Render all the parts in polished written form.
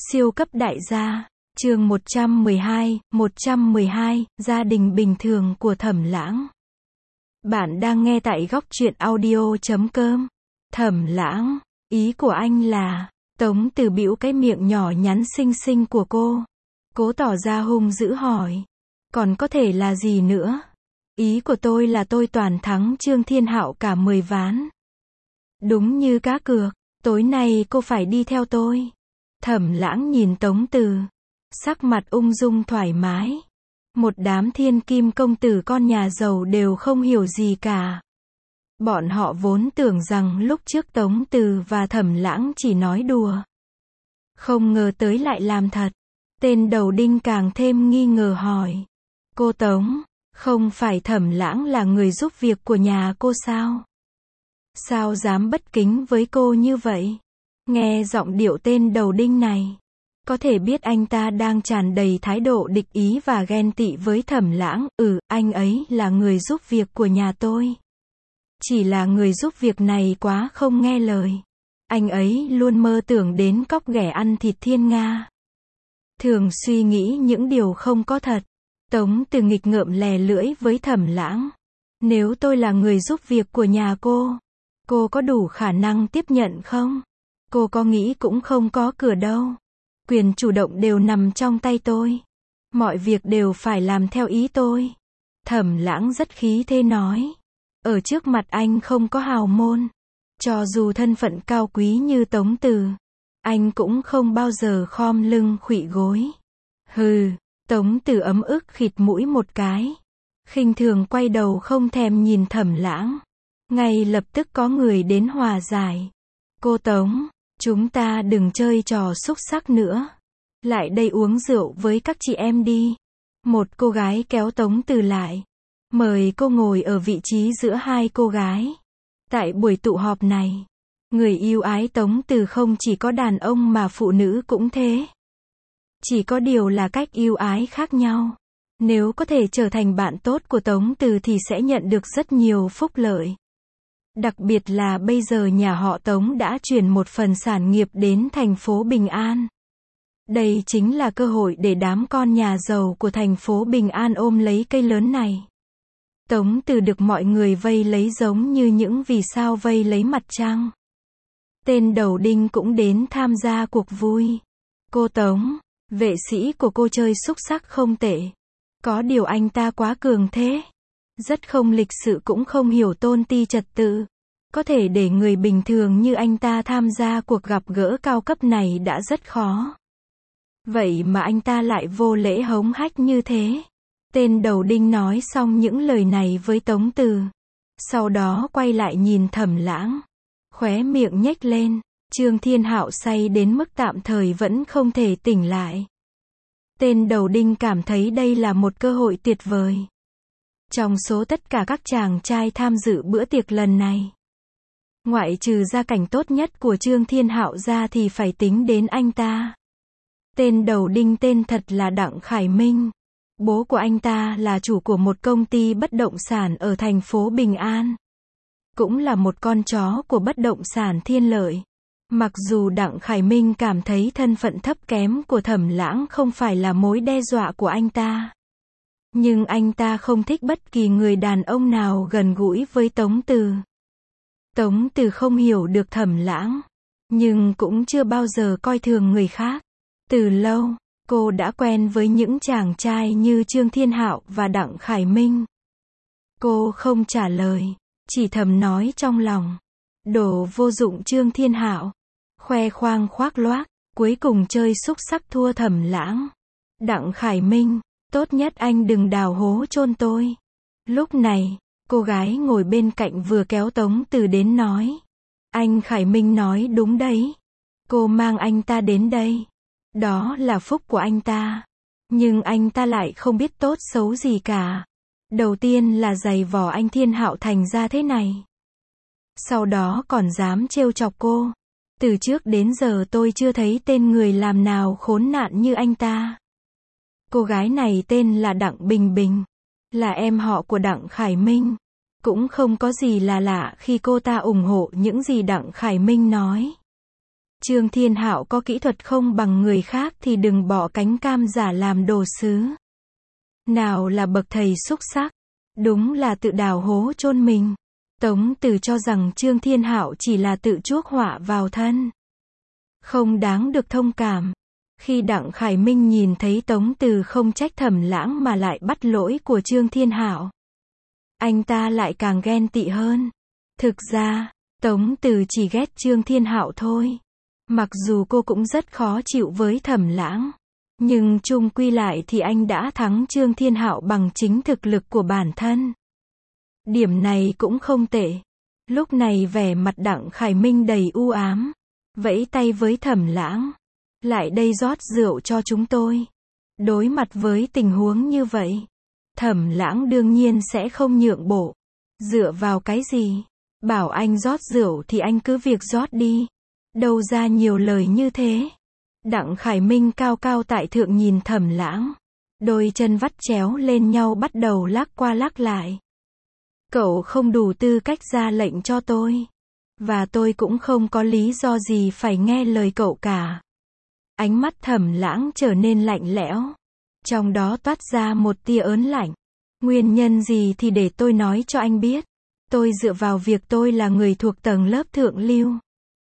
Siêu cấp đại gia, chương 112, gia đình bình thường của Thẩm Lãng. Bạn đang nghe tại góc truyện audio.com. Thẩm Lãng, ý của anh là, Tống Từ bĩu cái miệng nhỏ nhắn xinh xinh của cô. Cố tỏ ra hung dữ hỏi. Còn có thể là gì nữa? Ý của tôi là tôi toàn thắng Trương Thiên Hạo cả 10 ván. Đúng như cá cược, tối nay cô phải đi theo tôi. Thẩm Lãng nhìn Tống Từ, sắc mặt ung dung thoải mái. Một đám thiên kim công tử con nhà giàu đều không hiểu gì cả. Bọn họ vốn tưởng rằng lúc trước Tống Từ và Thẩm Lãng chỉ nói đùa. Không ngờ tới lại làm thật. Tên đầu đinh càng thêm nghi ngờ hỏi. Cô Tống, không phải Thẩm Lãng là người giúp việc của nhà cô sao? Sao dám bất kính với cô như vậy? Nghe giọng điệu tên đầu đinh này, có thể biết anh ta đang tràn đầy thái độ địch ý và ghen tị với Thẩm Lãng. Anh ấy là người giúp việc của nhà tôi. Chỉ là người giúp việc này quá không nghe lời. Anh ấy luôn mơ tưởng đến cóc ghẻ ăn thịt thiên nga. Thường suy nghĩ những điều không có thật. Tống Từ nghịch ngợm lè lưỡi với Thẩm Lãng. Nếu tôi là người giúp việc của nhà cô có đủ khả năng tiếp nhận không? Cô có nghĩ cũng không có cửa đâu. Quyền chủ động đều nằm trong tay tôi. Mọi việc đều phải làm theo ý tôi. Thẩm Lãng rất khí thế nói. Ở trước mặt anh không có hào môn. Cho dù thân phận cao quý như Tống Từ, anh cũng không bao giờ khom lưng khuỵu gối. Hừ, Tống Từ ấm ức khịt mũi một cái. Khinh thường quay đầu không thèm nhìn Thẩm Lãng. Ngay lập tức có người đến hòa giải. Cô Tống, chúng ta đừng chơi trò xúc xắc nữa. Lại đây uống rượu với các chị em đi. Một cô gái kéo Tống Từ lại. Mời cô ngồi ở vị trí giữa hai cô gái. Tại buổi tụ họp này, người yêu ái Tống Từ không chỉ có đàn ông mà phụ nữ cũng thế. Chỉ có điều là cách yêu ái khác nhau. Nếu có thể trở thành bạn tốt của Tống Từ thì sẽ nhận được rất nhiều phúc lợi. Đặc biệt là bây giờ nhà họ Tống đã chuyển một phần sản nghiệp đến thành phố Bình An. Đây chính là cơ hội để đám con nhà giàu của thành phố Bình An ôm lấy cây lớn này. Tống Từ được mọi người vây lấy giống như những vì sao vây lấy mặt trăng. Tên đầu đinh cũng đến tham gia cuộc vui. Cô Tống, vệ sĩ của cô chơi xúc xắc không tệ. Có điều anh ta quá cường thế. Rất không lịch sự cũng không hiểu tôn ti trật tự. Có thể để người bình thường như anh ta tham gia cuộc gặp gỡ cao cấp này đã rất khó. Vậy mà anh ta lại vô lễ hống hách như thế. Tên đầu đinh nói xong những lời này với Tống Từ. Sau đó quay lại nhìn Thẩm Lãng. Khóe miệng nhếch lên. Trương Thiên Hạo say đến mức tạm thời vẫn không thể tỉnh lại. Tên đầu đinh cảm thấy đây là một cơ hội tuyệt vời. Trong số tất cả các chàng trai tham dự bữa tiệc lần này, ngoại trừ gia cảnh tốt nhất của Trương Thiên Hạo ra thì phải tính đến anh ta. Tên đầu đinh tên thật là Đặng Khải Minh. Bố của anh ta là chủ của một công ty bất động sản ở thành phố Bình An. Cũng là một con chó của bất động sản Thiên Lợi. Mặc dù Đặng Khải Minh cảm thấy thân phận thấp kém của Thẩm Lãng không phải là mối đe dọa của anh ta. Nhưng anh ta không thích bất kỳ người đàn ông nào gần gũi với Tống Từ. Tống Từ không hiểu được Thẩm Lãng, nhưng cũng chưa bao giờ coi thường người khác. Từ lâu, cô đã quen với những chàng trai như Trương Thiên Hạo và Đặng Khải Minh. Cô không trả lời, chỉ thầm nói trong lòng. Đồ vô dụng Trương Thiên Hạo. Khoe khoang khoác loác, cuối cùng chơi xúc xắc thua Thẩm Lãng. Đặng Khải Minh, tốt nhất anh đừng đào hố chôn tôi. Lúc này, cô gái ngồi bên cạnh vừa kéo Tống Từ đến nói. Anh Khải Minh nói đúng đấy. Cô mang anh ta đến đây. Đó là phúc của anh ta. Nhưng anh ta lại không biết tốt xấu gì cả. Đầu tiên là giày vò anh Thiên Hạo thành ra thế này. Sau đó còn dám trêu chọc cô. Từ trước đến giờ tôi chưa thấy tên người làm nào khốn nạn như anh ta. Cô gái này tên là Đặng Bình Bình. Là em họ của Đặng Khải Minh. Cũng không có gì là lạ khi cô ta ủng hộ những gì Đặng Khải Minh nói. Trương Thiên Hạo có kỹ thuật không bằng người khác thì đừng bỏ cánh cam giả làm đồ sứ. Nào là bậc thầy xúc sắc, đúng là tự đào hố chôn mình. Tống Từ cho rằng Trương Thiên Hạo chỉ là tự chuốc họa vào thân, không đáng được thông cảm. Khi Đặng Khải Minh nhìn thấy Tống Từ không trách Thẩm Lãng mà lại bắt lỗi của Trương Thiên Hạo, anh ta lại càng ghen tị hơn. Thực ra, Tống Từ chỉ ghét Trương Thiên Hạo thôi. Mặc dù cô cũng rất khó chịu với Thẩm Lãng, nhưng chung quy lại thì anh đã thắng Trương Thiên Hạo bằng chính thực lực của bản thân. Điểm này cũng không tệ. Lúc này vẻ mặt Đặng Khải Minh đầy u ám, vẫy tay với Thẩm Lãng. Lại đây rót rượu cho chúng tôi. Đối mặt với tình huống như vậy, Thẩm Lãng đương nhiên sẽ không nhượng bộ. Dựa vào cái gì? Bảo anh rót rượu thì anh cứ việc rót đi. Đâu ra nhiều lời như thế. Đặng Khải Minh cao cao tại thượng nhìn Thẩm Lãng. Đôi chân vắt chéo lên nhau bắt đầu lắc qua lắc lại. Cậu không đủ tư cách ra lệnh cho tôi. Và tôi cũng không có lý do gì phải nghe lời cậu cả. Ánh mắt Thẩm Lãng trở nên lạnh lẽo. Trong đó toát ra một tia ớn lạnh. Nguyên nhân gì thì để tôi nói cho anh biết. Tôi dựa vào việc tôi là người thuộc tầng lớp thượng lưu.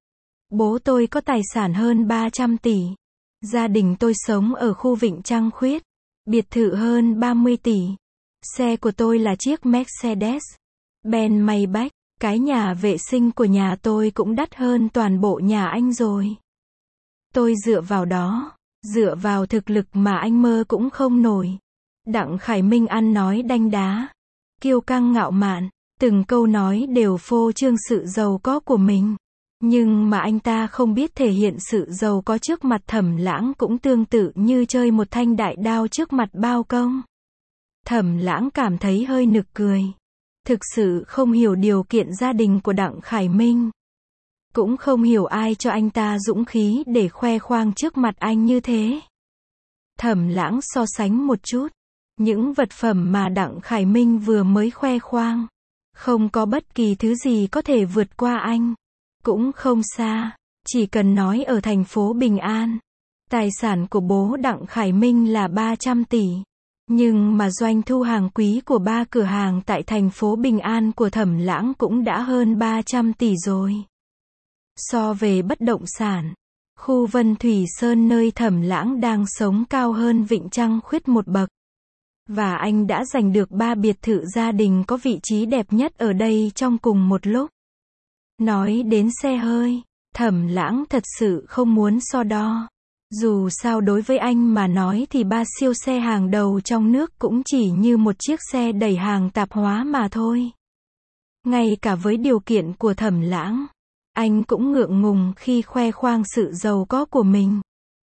Bố tôi có tài sản hơn 300 tỷ. Gia đình tôi sống ở khu Vịnh Trăng Khuyết. Biệt thự hơn 30 tỷ. Xe của tôi là chiếc Mercedes Benz Maybach. Cái nhà vệ sinh của nhà tôi cũng đắt hơn toàn bộ nhà anh rồi. Tôi dựa vào đó, dựa vào thực lực mà anh mơ cũng không nổi. Đặng Khải Minh ăn nói đanh đá, kiêu căng ngạo mạn, từng câu nói đều phô trương sự giàu có của mình. Nhưng mà anh ta không biết thể hiện sự giàu có trước mặt Thẩm Lãng cũng tương tự như chơi một thanh đại đao trước mặt bao công. Thẩm Lãng cảm thấy hơi nực cười. Thực sự không hiểu điều kiện gia đình của Đặng Khải Minh. Cũng không hiểu ai cho anh ta dũng khí để khoe khoang trước mặt anh như thế. Thẩm Lãng so sánh một chút. Những vật phẩm mà Đặng Khải Minh vừa mới khoe khoang. Không có bất kỳ thứ gì có thể vượt qua anh. Cũng không xa. Chỉ cần nói ở thành phố Bình An. Tài sản của bố Đặng Khải Minh là 300 tỷ. Nhưng mà doanh thu hàng quý của 3 cửa hàng tại thành phố Bình An của Thẩm Lãng cũng đã hơn 300 tỷ rồi. So về bất động sản, khu Vân Thủy Sơn nơi Thẩm Lãng đang sống cao hơn Vịnh Trăng Khuyết một bậc. Và anh đã giành được 3 biệt thự gia đình có vị trí đẹp nhất ở đây trong cùng một lúc. Nói đến xe hơi, Thẩm Lãng thật sự không muốn so đo. Dù sao đối với anh mà nói thì 3 siêu xe hàng đầu trong nước cũng chỉ như một chiếc xe đẩy hàng tạp hóa mà thôi. Ngay cả với điều kiện của Thẩm Lãng, anh cũng ngượng ngùng khi khoe khoang sự giàu có của mình.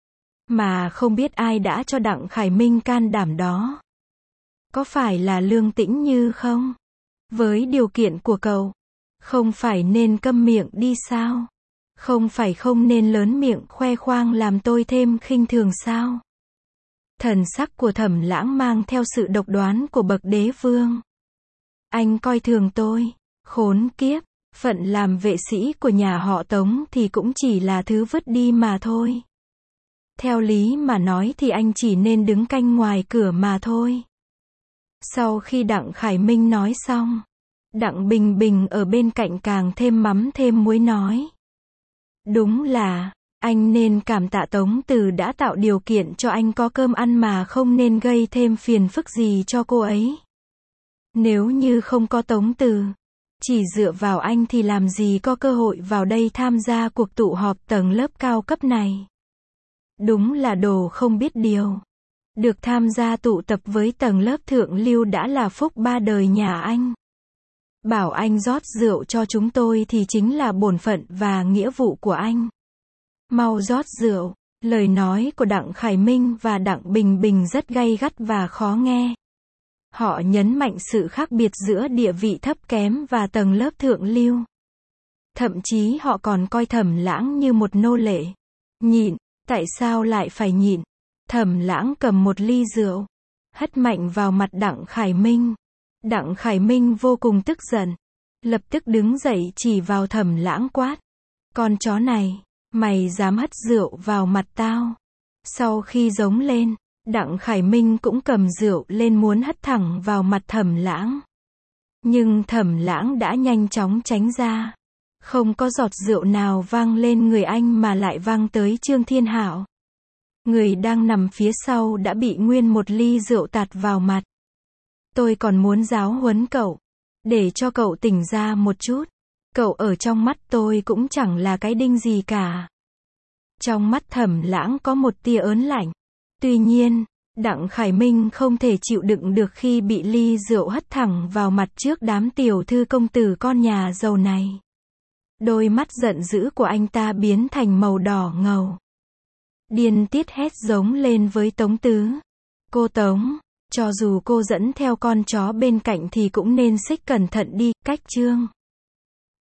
Mà không biết ai đã cho Đặng Khải Minh can đảm đó. Có phải là Lương Tĩnh Như không? Với điều kiện của cậu, không phải nên câm miệng đi sao? Không phải không nên lớn miệng khoe khoang làm tôi thêm khinh thường sao? Thần sắc của Thẩm Lãng mang theo sự độc đoán của bậc đế vương. Anh coi thường tôi, khốn kiếp, phận làm vệ sĩ của nhà họ Tống thì cũng chỉ là thứ vứt đi mà thôi. Theo lý mà nói thì anh chỉ nên đứng canh ngoài cửa mà thôi. Sau khi Đặng Khải Minh nói xong, Đặng Bình Bình ở bên cạnh càng thêm mắm thêm muối nói. Đúng là, anh nên cảm tạ Tống Từ đã tạo điều kiện cho anh có cơm ăn mà không nên gây thêm phiền phức gì cho cô ấy. Nếu như không có Tống Từ, chỉ dựa vào anh thì làm gì có cơ hội vào đây tham gia cuộc tụ họp tầng lớp cao cấp này. Đúng là đồ không biết điều. Được tham gia tụ tập với tầng lớp thượng lưu đã là phúc ba đời nhà anh. Bảo anh rót rượu cho chúng tôi thì chính là bổn phận và nghĩa vụ của anh. Mau rót rượu. Lời nói của Đặng Khải Minh và Đặng Bình Bình rất gay gắt và khó nghe. Họ nhấn mạnh sự khác biệt giữa địa vị thấp kém và tầng lớp thượng lưu. Thậm chí họ còn coi Thẩm Lãng như một nô lệ. Nhịn, tại sao lại phải nhịn? Thẩm Lãng cầm một ly rượu, hất mạnh vào mặt Đặng Khải Minh. Đặng Khải Minh vô cùng tức giận, lập tức đứng dậy chỉ vào Thẩm Lãng quát. Con chó này, Mày dám hất rượu vào mặt tao. Sau khi giống lên, Đặng Khải Minh cũng cầm rượu lên muốn hất thẳng vào mặt Thẩm Lãng. Nhưng Thẩm Lãng đã nhanh chóng tránh ra. Không có giọt rượu nào văng lên người anh mà lại văng tới Trương Thiên Hạo. Người đang nằm phía sau đã bị nguyên một ly rượu tạt vào mặt. Tôi còn muốn giáo huấn cậu, để cho cậu tỉnh ra một chút. Cậu ở trong mắt tôi cũng chẳng là cái đinh gì cả. Trong mắt Thẩm Lãng có một tia ớn lạnh. Tuy nhiên, Đặng Khải Minh không thể chịu đựng được khi bị ly rượu hất thẳng vào mặt trước đám tiểu thư công tử con nhà giàu này. Đôi mắt giận dữ của anh ta biến thành màu đỏ ngầu. Điên tiết hét giống lên với Tống Tứ. Cô Tống, cho dù cô dẫn theo con chó bên cạnh thì cũng nên xích cẩn thận đi, cách Trương